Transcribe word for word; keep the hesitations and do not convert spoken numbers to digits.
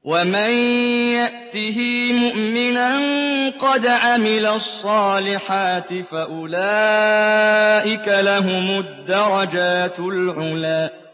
وَمَن يَأْتِهِ مُؤْمِنًا قَدْ عَمِلَ الصَّالِحَاتِ فَأُولَٰئِكَ لَهُمُ الدَّرَجَاتُ الْعُلَىٰ